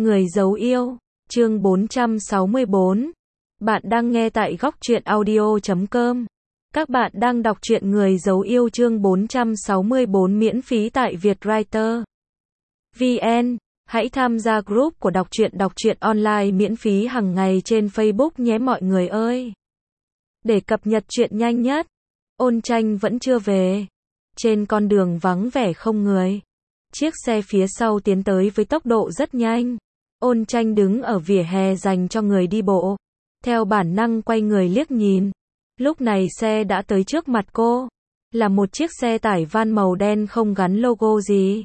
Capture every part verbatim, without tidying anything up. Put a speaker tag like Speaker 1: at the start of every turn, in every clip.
Speaker 1: Người dấu yêu, chương bốn trăm sáu mươi bốn. Bạn đang nghe tại góc truyện audio chấm com. Các bạn đang đọc truyện Người dấu yêu chương bốn trăm sáu mươi bốn miễn phí tại Vietwriter vê en. Hãy tham gia group của đọc truyện đọc truyện online miễn phí hàng ngày trên Facebook nhé mọi người ơi. Để cập nhật truyện nhanh nhất. Ôn Tranh vẫn chưa về. Trên con đường vắng vẻ không người. Chiếc xe phía sau tiến tới với tốc độ rất nhanh. Ôn Tranh đứng ở vỉa hè dành cho người đi bộ. Theo bản năng quay người liếc nhìn. Lúc này xe đã tới trước mặt cô. Là một chiếc xe tải van màu đen không gắn logo gì.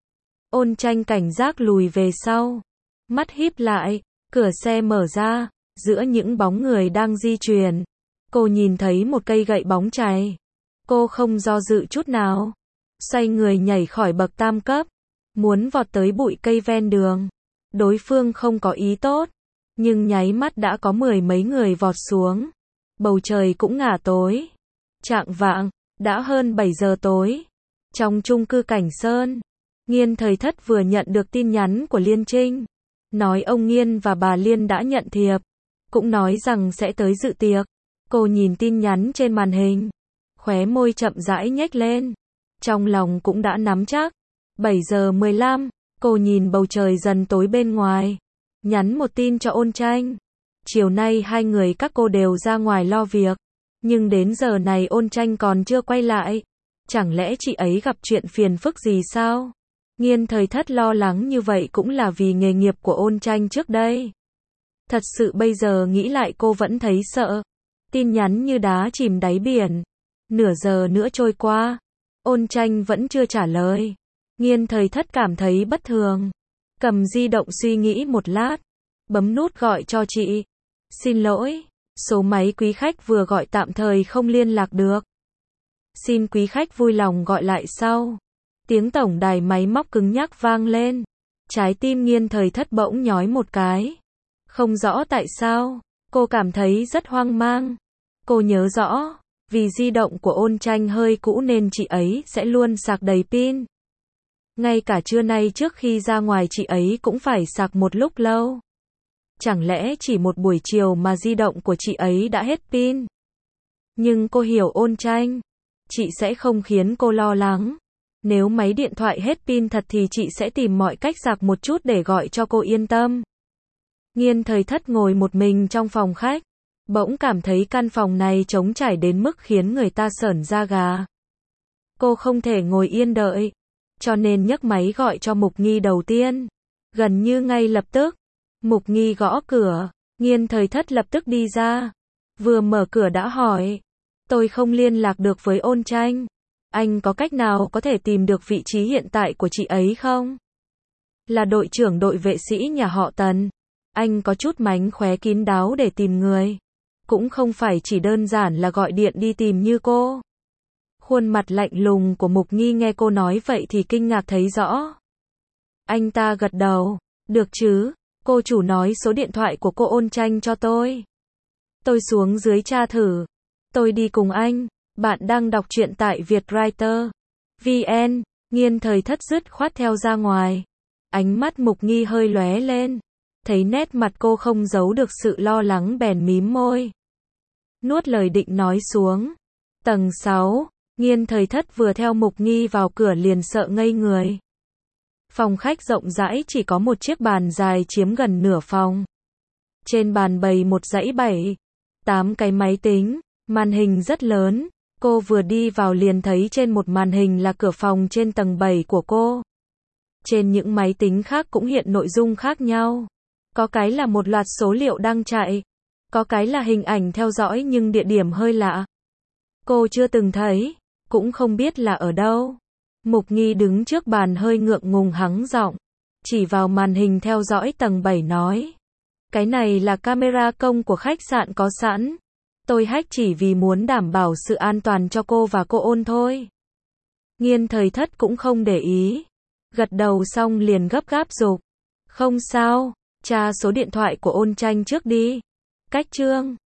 Speaker 1: Ôn Tranh cảnh giác lùi về sau. Mắt híp lại. Cửa xe mở ra. Giữa những bóng người đang di chuyển. Cô nhìn thấy một cây gậy bóng chày. Cô không do dự chút nào. Xoay người nhảy khỏi bậc tam cấp. Muốn vọt tới bụi cây ven đường. Đối phương không có ý tốt. Nhưng nháy mắt đã có mười mấy người vọt xuống. Bầu trời cũng ngả tối. Chạng vạng, đã hơn bảy giờ tối. Trong chung cư Cảnh Sơn, Nghiên Thời Thất vừa nhận được tin nhắn của Liên Trinh. Nói ông Nghiên và bà Liên đã nhận thiệp. Cũng nói rằng sẽ tới dự tiệc. Cô nhìn tin nhắn trên màn hình. Khóe môi chậm rãi nhếch lên. Trong lòng cũng đã nắm chắc. bảy giờ mười lăm, cô nhìn bầu trời dần tối bên ngoài. Nhắn một tin cho Ôn Tranh. Chiều nay hai người các cô đều ra ngoài lo việc. Nhưng đến giờ này Ôn Tranh còn chưa quay lại. Chẳng lẽ chị ấy gặp chuyện phiền phức gì sao? Nghiên Thời Thất lo lắng như vậy cũng là vì nghề nghiệp của Ôn Tranh trước đây. Thật sự bây giờ nghĩ lại cô vẫn thấy sợ. Tin nhắn như đá chìm đáy biển. Nửa giờ nữa trôi qua. Ôn Tranh vẫn chưa trả lời. Nghiên Thời Thất cảm thấy bất thường. Cầm di động suy nghĩ một lát. Bấm nút gọi cho chị. Xin lỗi, số máy quý khách vừa gọi tạm thời không liên lạc được. Xin quý khách vui lòng gọi lại sau. Tiếng tổng đài máy móc cứng nhắc vang lên. Trái tim Nghiên Thời Thất bỗng nhói một cái. Không rõ tại sao, cô cảm thấy rất hoang mang. Cô nhớ rõ, vì di động của Ôn Tranh hơi cũ nên chị ấy sẽ luôn sạc đầy pin. Ngay cả trưa nay trước khi ra ngoài chị ấy cũng phải sạc một lúc lâu. Chẳng lẽ chỉ một buổi chiều mà di động của chị ấy đã hết pin? Nhưng cô hiểu Ôn Tranh. Chị sẽ không khiến cô lo lắng. Nếu máy điện thoại hết pin thật thì chị sẽ tìm mọi cách sạc một chút để gọi cho cô yên tâm. Nghiên Thời Thất ngồi một mình trong phòng khách. Bỗng cảm thấy căn phòng này trống trải đến mức khiến người ta sởn da gà. Cô không thể ngồi yên đợi. Cho nên nhấc máy gọi cho Mục Nghi đầu tiên. Gần như ngay lập tức. Mục Nghi gõ cửa. Nghiên Thời Thất lập tức đi ra. Vừa mở cửa đã hỏi. Tôi không liên lạc được với Ôn Tranh. Anh có cách nào có thể tìm được vị trí hiện tại của chị ấy không? Là đội trưởng đội vệ sĩ nhà họ Tần. Anh có chút mánh khóe kín đáo để tìm người. Cũng không phải chỉ đơn giản là gọi điện đi tìm như cô. Khuôn mặt lạnh lùng của Mục Nghi nghe cô nói vậy thì kinh ngạc thấy rõ. Anh ta gật đầu. Được chứ, cô chủ nói số điện thoại của cô Ôn Tranh cho tôi. Tôi xuống dưới tra thử. Tôi đi cùng anh. Bạn đang đọc truyện tại Vietwriter vê en. Nghiên Thời Thất dứt khoát theo ra ngoài. Ánh mắt Mục Nghi hơi lóe lên. Thấy nét mặt cô không giấu được sự lo lắng bèn mím môi. Nuốt lời định nói xuống. Tầng sáu. Nghiên Thời Thất vừa theo Mục Nghi vào cửa liền sợ ngây người. Phòng khách rộng rãi chỉ có một chiếc bàn dài chiếm gần nửa phòng. Trên bàn bày một dãy bảy, tám cái máy tính, màn hình rất lớn. Cô vừa đi vào liền thấy trên một màn hình là cửa phòng trên tầng bảy của cô. Trên những máy tính khác cũng hiện nội dung khác nhau. Có cái là một loạt số liệu đang chạy. Có cái là hình ảnh theo dõi nhưng địa điểm hơi lạ. Cô chưa từng thấy, cũng không biết là ở đâu. Mục Nghi đứng trước bàn hơi ngượng ngùng hắng giọng. Chỉ vào màn hình theo dõi tầng bảy nói. Cái này là camera công của khách sạn có sẵn. Tôi hack chỉ vì muốn đảm bảo sự an toàn cho cô và cô Ôn thôi. Nghiên Thời Thất cũng không để ý. Gật đầu xong liền gấp gáp giục. Không sao, tra số điện thoại của Ôn Tranh trước đi. Cách chương.